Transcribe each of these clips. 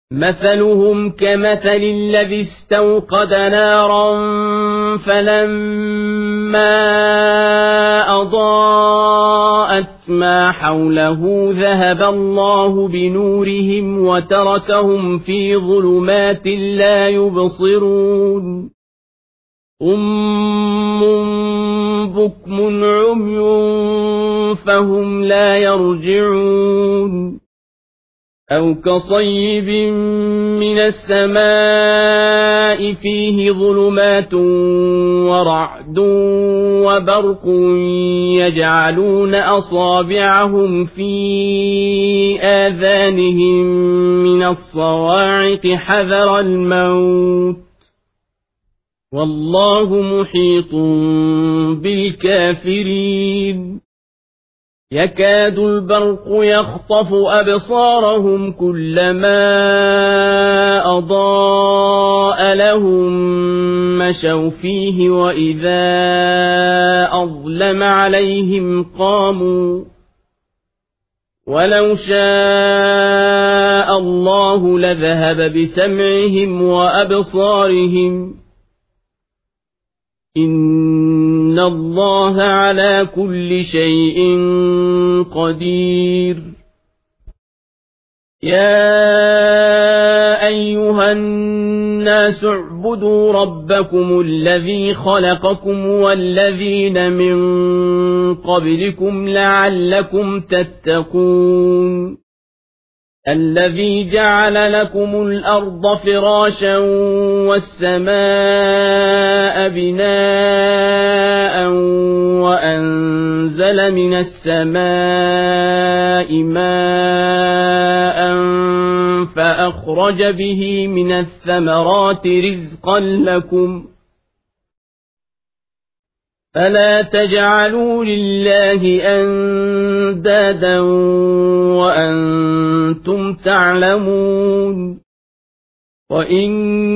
مثلهم كمثل الذي استوقد نارا فلما أضاءت ما حوله ذهب الله بنورهم وتركهم في ظلمات لا يبصرون صم بكم عمي فهم لا يرجعون أو كصيب من السماء فيه ظلمات ورعد وبرق يجعلون أصابعهم في آذانهم من الصواعق حذر الموت والله محيط بالكافرين يكاد البرق يخطف أبصارهم كلما أضاء لهم مشوا فيه وإذا أظلم عليهم قاموا ولو شاء الله لذهب بسمعهم وأبصارهم إن الله على كل شيء قدير يا أيها الناس اعبدوا ربكم الذي خلقكم والذين من قبلكم لعلكم تتقون الذي جعل لكم الأرض فراشا والسماء بناء وأنزل من السماء ماء فأخرج به من الثمرات رزقا لكم فلا تجعلوا لله أندادا وأنتم تعلمون وإن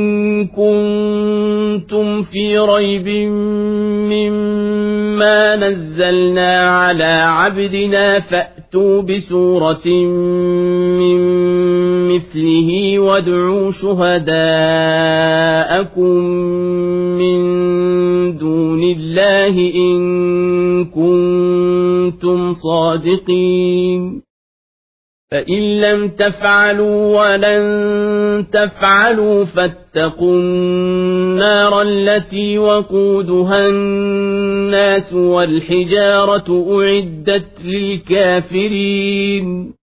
كنتم في ريب مما نزلنا على عبدنا فأتوا بسورة من مثله وادعوا شهداءكم من دون الله إن كنتم صادقين فإن لم تفعلوا ولن تفعلوا فاتقوا النار التي وقودها الناس والحجارة أعدت للكافرين